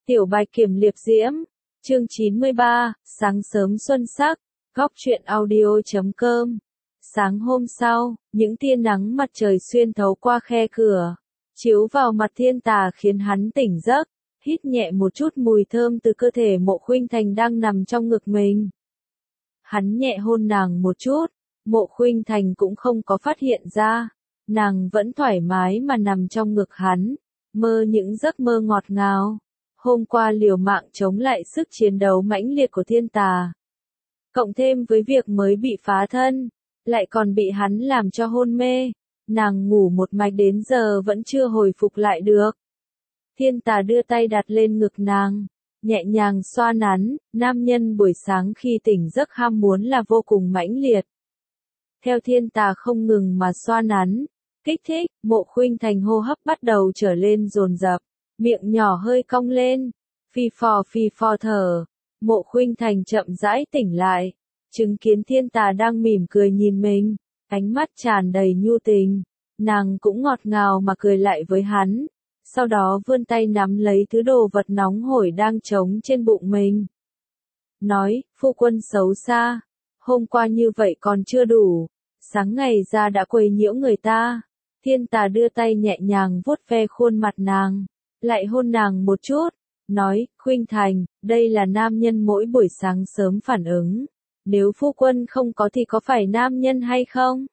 Tiểu Bạch Kiểm Liệp Diễm, chương 93, sáng sớm xuân sắc, góc truyện audio.com. Sáng hôm sau, những tia nắng mặt trời xuyên thấu qua khe cửa, chiếu vào mặt Thiên Tà khiến hắn tỉnh giấc, hít nhẹ một chút mùi thơm từ cơ thể Mộ Khuynh Thành đang nằm trong ngực mình. Hắn nhẹ hôn nàng một chút, Mộ Khuynh Thành cũng không có phát hiện ra, nàng vẫn thoải mái mà nằm trong ngực hắn, mơ những giấc mơ ngọt ngào. Hôm qua liều mạng chống lại sức chiến đấu mãnh liệt của Thiên Tà. Cộng thêm với việc mới bị phá thân, lại còn bị hắn làm cho hôn mê, nàng ngủ một mạch đến giờ vẫn chưa hồi phục lại được. Thiên Tà đưa tay đặt lên ngực nàng, nhẹ nhàng xoa nắn, nam nhân buổi sáng khi tỉnh giấc ham muốn là vô cùng mãnh liệt. Theo Thiên Tà không ngừng mà xoa nắn, kích thích, Mộ Khuynh Thành hô hấp bắt đầu trở lên dồn dập. Miệng nhỏ hơi cong lên, phi phò thở, Mộ Khuynh Thành chậm rãi tỉnh lại, chứng kiến Thiên Tà đang mỉm cười nhìn mình, ánh mắt tràn đầy nhu tình, nàng cũng ngọt ngào mà cười lại với hắn, sau đó vươn tay nắm lấy thứ đồ vật nóng hổi đang trống trên bụng mình. Nói, phu quân xấu xa, hôm qua như vậy còn chưa đủ, sáng ngày ra đã quấy nhiễu người ta. Thiên Tà đưa tay nhẹ nhàng vuốt ve khuôn mặt nàng, lại hôn nàng một chút, nói, Khuynh Thành, đây là nam nhân mỗi buổi sáng sớm phản ứng, nếu phu quân không có thì có phải nam nhân hay không?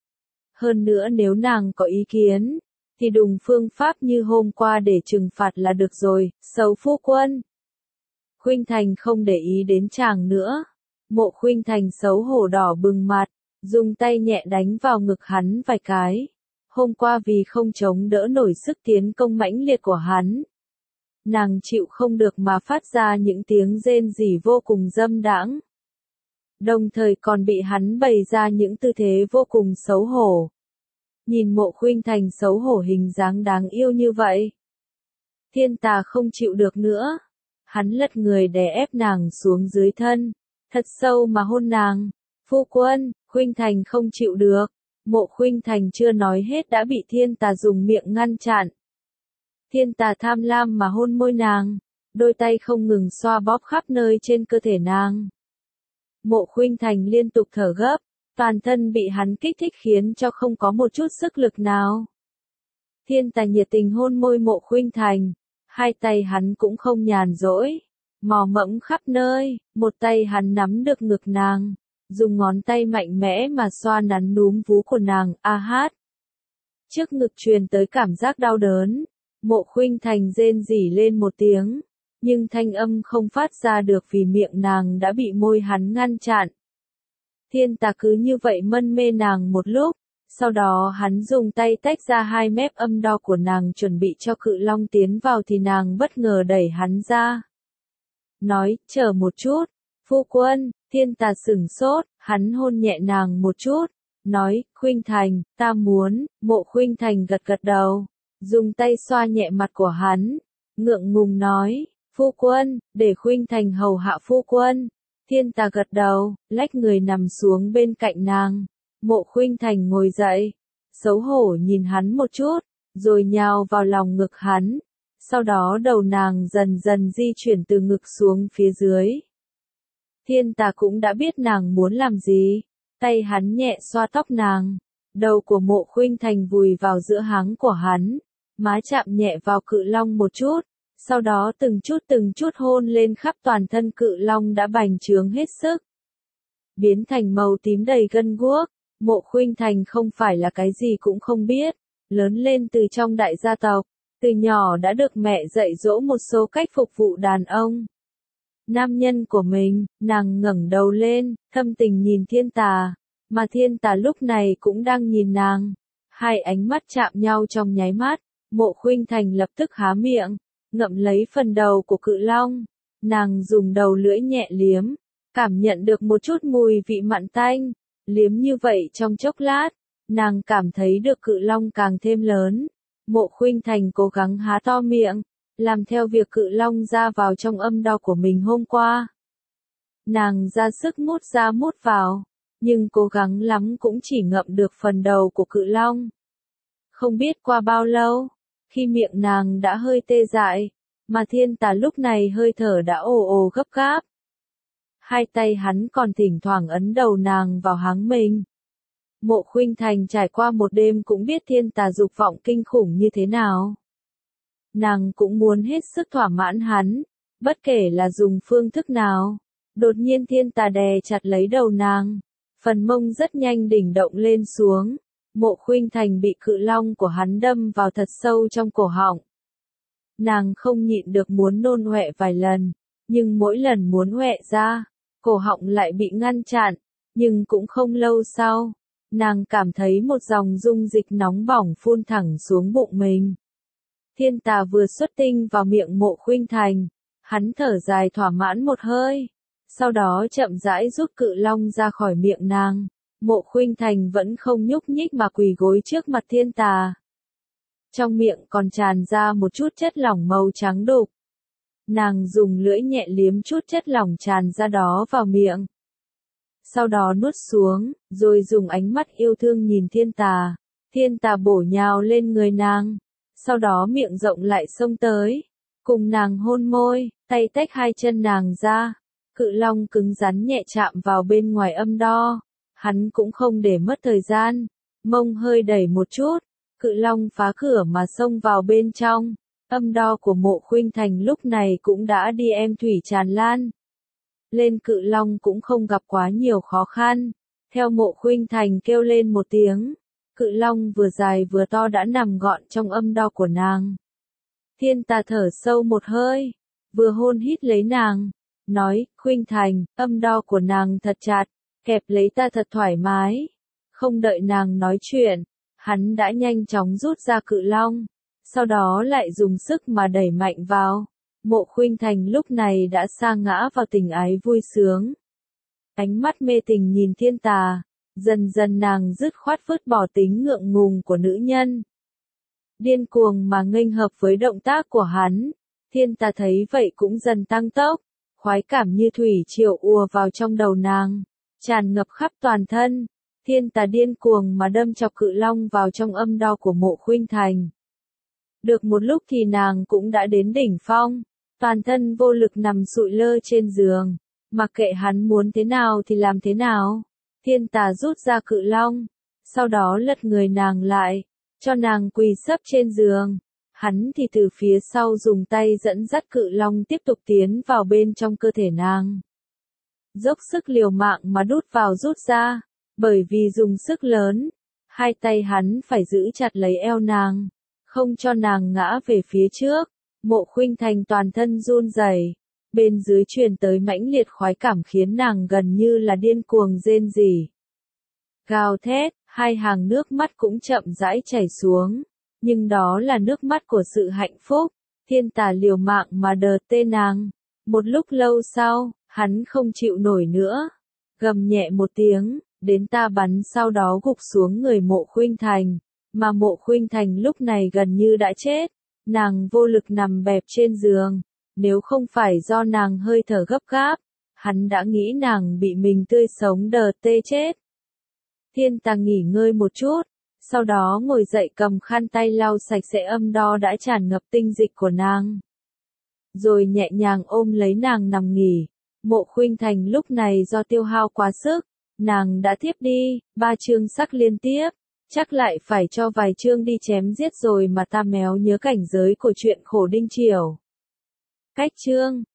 Hơn nữa nếu nàng có ý kiến, thì dùng phương pháp như hôm qua để trừng phạt là được rồi, xấu phu quân. Khuynh Thành không để ý đến chàng nữa, Mộ Khuynh Thành xấu hổ đỏ bừng mặt, dùng tay nhẹ đánh vào ngực hắn vài cái. Hôm qua vì không chống đỡ nổi sức tiến công mãnh liệt của hắn, nàng chịu không được mà phát ra những tiếng rên rỉ vô cùng dâm đãng. Đồng thời còn bị hắn bày ra những tư thế vô cùng xấu hổ. Nhìn Mộ Khuynh Thành xấu hổ hình dáng đáng yêu như vậy, Thiên Tà không chịu được nữa. Hắn lật người đè ép nàng xuống dưới thân, thật sâu mà hôn nàng. Phu quân, Khuynh Thành không chịu được. Mộ Khuynh Thành chưa nói hết đã bị Thiên Tà dùng miệng ngăn chặn. Thiên Tà tham lam mà hôn môi nàng, đôi tay không ngừng xoa bóp khắp nơi trên cơ thể nàng. Mộ Khuynh Thành liên tục thở gấp, toàn thân bị hắn kích thích khiến cho không có một chút sức lực nào. Thiên Tà nhiệt tình hôn môi Mộ Khuynh Thành, hai tay hắn cũng không nhàn rỗi, mò mẫm khắp nơi, một tay hắn nắm được ngực nàng, dùng ngón tay mạnh mẽ mà xoa nắn núm vú của nàng, a hát. Trước ngực truyền tới cảm giác đau đớn, Mộ Khuynh Thành rên rỉ lên một tiếng, nhưng thanh âm không phát ra được vì miệng nàng đã bị môi hắn ngăn chặn. Thiên Tà cứ như vậy mân mê nàng một lúc, sau đó hắn dùng tay tách ra hai mép âm đo của nàng chuẩn bị cho Cự Long tiến vào thì nàng bất ngờ đẩy hắn ra. Nói, chờ một chút, phu quân. Thiên Tà sửng sốt, hắn hôn nhẹ nàng một chút, nói, Khuynh Thành, ta muốn. Mộ Khuynh Thành gật gật đầu, dùng tay xoa nhẹ mặt của hắn, ngượng ngùng nói, phu quân, để Khuynh Thành hầu hạ phu quân. Thiên Tà gật đầu, lách người nằm xuống bên cạnh nàng. Mộ Khuynh Thành ngồi dậy, xấu hổ nhìn hắn một chút, rồi nhào vào lòng ngực hắn, sau đó đầu nàng dần dần di chuyển từ ngực xuống phía dưới. Thiên Tà cũng đã biết nàng muốn làm gì, tay hắn nhẹ xoa tóc nàng, đầu của Mộ Khuynh Thành vùi vào giữa háng của hắn, má chạm nhẹ vào Cự Long một chút, sau đó từng chút hôn lên khắp toàn thân Cự Long đã bành trướng hết sức. Biến thành màu tím đầy gân guốc, Mộ Khuynh Thành không phải là cái gì cũng không biết, lớn lên từ trong đại gia tộc, từ nhỏ đã được mẹ dạy dỗ một số cách phục vụ đàn ông. Nam nhân của mình, nàng ngẩng đầu lên, thâm tình nhìn Thiên Tà, mà Thiên Tà lúc này cũng đang nhìn nàng. Hai ánh mắt chạm nhau trong nháy mắt, Mộ Khuynh Thành lập tức há miệng, ngậm lấy phần đầu của Cự Long. Nàng dùng đầu lưỡi nhẹ liếm, cảm nhận được một chút mùi vị mặn tanh, liếm như vậy trong chốc lát, nàng cảm thấy được Cự Long càng thêm lớn. Mộ Khuynh Thành cố gắng há to miệng, làm theo việc Cự Long ra vào trong âm đo của mình hôm qua. Nàng ra sức mút ra mút vào, nhưng cố gắng lắm cũng chỉ ngậm được phần đầu của Cự Long. Không biết qua bao lâu, khi miệng nàng đã hơi tê dại, mà thiên tà lúc này hơi thở đã ồ ồ gấp gáp. Hai tay hắn còn thỉnh thoảng ấn đầu nàng vào háng mình. Mộ Khuynh Thành trải qua một đêm cũng biết thiên tà dục vọng kinh khủng như thế nào. Nàng cũng muốn hết sức thỏa mãn hắn, bất kể là dùng phương thức nào. Đột nhiên thiên tà đè chặt lấy đầu nàng, phần mông rất nhanh đỉnh động lên xuống. Mộ Khuynh Thành bị cự long của hắn đâm vào thật sâu trong cổ họng. Nàng không nhịn được muốn nôn ọe vài lần, nhưng mỗi lần muốn ọe ra, cổ họng lại bị ngăn chặn, nhưng cũng không lâu sau, nàng cảm thấy một dòng dung dịch nóng bỏng phun thẳng xuống bụng mình. Thiên tà vừa xuất tinh vào miệng Mộ Khuynh Thành, hắn thở dài thỏa mãn một hơi, sau đó chậm rãi rút cự long ra khỏi miệng nàng. Mộ Khuynh Thành vẫn không nhúc nhích mà quỳ gối trước mặt thiên tà. Trong miệng còn tràn ra một chút chất lỏng màu trắng đục. Nàng dùng lưỡi nhẹ liếm chút chất lỏng tràn ra đó vào miệng. Sau đó nuốt xuống, rồi dùng ánh mắt yêu thương nhìn thiên tà. Thiên tà bổ nhào lên người nàng. Sau đó miệng rộng lại xông tới. Cùng nàng hôn môi, tay tách hai chân nàng ra. Cự long cứng rắn nhẹ chạm vào bên ngoài âm đo. Hắn cũng không để mất thời gian. Mông hơi đẩy một chút. Cự long phá cửa mà xông vào bên trong. Âm đo của Mộ Khuynh Thành lúc này cũng đã đi em thủy tràn lan. Lên cự long cũng không gặp quá nhiều khó khăn. Theo Mộ Khuynh Thành kêu lên một tiếng. Cự long vừa dài vừa to đã nằm gọn trong âm đo của nàng. Thiên tà thở sâu một hơi. Vừa hôn hít lấy nàng. Nói, Khuynh Thành, âm đo của nàng thật chặt. Kẹp lấy ta thật thoải mái. Không đợi nàng nói chuyện. Hắn đã nhanh chóng rút ra cự long. Sau đó lại dùng sức mà đẩy mạnh vào. Mộ Khuynh Thành lúc này đã sa ngã vào tình ái vui sướng. Ánh mắt mê tình nhìn thiên tà. Dần dần nàng dứt khoát vứt bỏ tính ngượng ngùng của nữ nhân. Điên cuồng mà nghênh hợp với động tác của hắn. Thiên tà thấy vậy cũng dần tăng tốc. Khoái cảm như thủy triều ùa vào trong đầu nàng. Tràn ngập khắp toàn thân. Thiên tà điên cuồng mà đâm chọc cự long vào trong âm đo của Mộ Khuynh Thành. Được một lúc thì nàng cũng đã đến đỉnh phong. Toàn thân vô lực nằm sụi lơ trên giường. Mặc kệ hắn muốn thế nào thì làm thế nào. Thiên tà rút ra cự long. Sau đó lật người nàng lại. Cho nàng quỳ sấp trên giường. Hắn thì từ phía sau dùng tay dẫn dắt cự long tiếp tục tiến vào bên trong cơ thể nàng. Dốc sức liều mạng mà đút vào rút ra. Bởi vì dùng sức lớn. Hai tay hắn phải giữ chặt lấy eo nàng. Không cho nàng ngã về phía trước. Mộ Khuynh Thành toàn thân run rẩy. Bên dưới truyền tới mãnh liệt khoái cảm khiến nàng gần như là điên cuồng rên rỉ. Gào thét, hai hàng nước mắt cũng chậm rãi chảy xuống. Nhưng đó là nước mắt của sự hạnh phúc. Thiên tà liều mạng mà đờ tê nàng. Một lúc lâu sau, hắn không chịu nổi nữa. Gầm nhẹ một tiếng, đến ta bắn sau đó gục xuống người Mộ Khuynh Thành. Mà Mộ Khuynh Thành lúc này gần như đã chết. Nàng vô lực nằm bẹp trên giường. Nếu không phải do nàng hơi thở gấp gáp, hắn đã nghĩ nàng bị mình tươi sống đờ tê chết. Thiên tà nghỉ ngơi một chút, sau đó ngồi dậy cầm khăn tay lau sạch sẽ âm đo đã tràn ngập tinh dịch của nàng. Rồi nhẹ nhàng ôm lấy nàng nằm nghỉ. Mộ Khuynh Thành lúc này do tiêu hao quá sức, nàng đã thiếp đi, 3 chương sắc liên tiếp. Chắc lại phải cho vài chương đi chém giết rồi mà ta méo nhớ cảnh giới của chuyện khổ đinh triều. Cách chương